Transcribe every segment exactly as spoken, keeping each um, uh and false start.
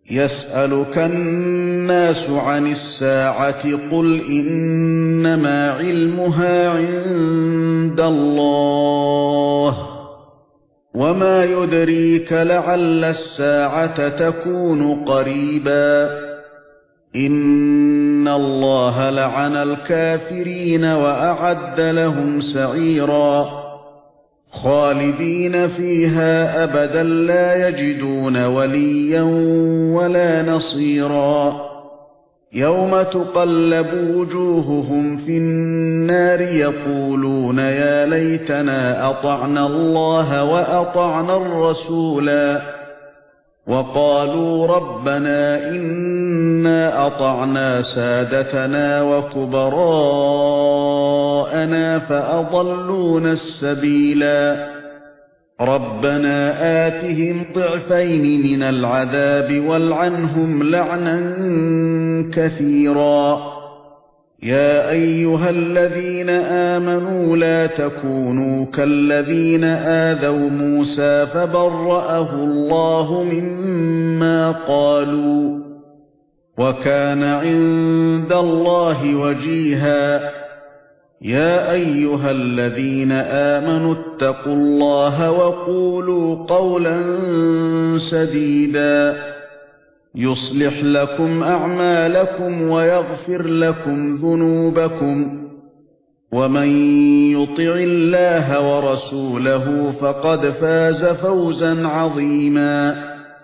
يسألك الناس عن الساعة قل إنما علمها عند الله وما يدريك لعل الساعة تكون قريبا إن الله لعن الكافرين وأعد لهم سعيرا خالدين فيها أبدا لا يجدون وليا ولا نصيرا يوم تقلب وجوههم في النار يقولون يا ليتنا أطعنا الله وأطعنا الرسولا وقالوا ربنا إنا أطعنا سادتنا وكبراءنا فأضلونا السبيلا ربنا آتهم ضعفين من العذاب والعنهم لعنا كثيرا يا أيها الذين آمنوا لا تكونوا كالذين آذوا موسى فبرأه الله مما قالوا وكان عند الله وجيها يا أيها الذين آمنوا اتقوا الله وقولوا قولا سديدا يصلح لكم أعمالكم ويغفر لكم ذنوبكم ومن يطع الله ورسوله فقد فاز فوزا عظيما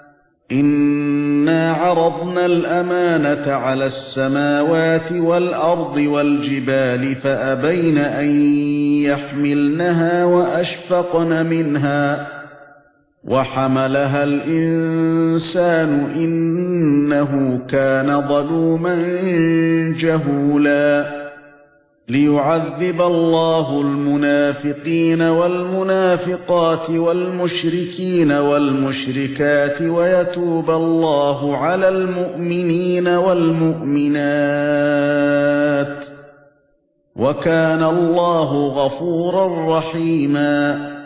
إنا عرضنا الأمانة على السماوات والأرض والجبال فأبين أن يحملنها وأشفقن منها وحملها الإنسان إنه كان ظلوما جهولا ليعذب الله المنافقين والمنافقات والمشركين والمشركات ويتوب الله على المؤمنين والمؤمنات وكان الله غفورا رحيما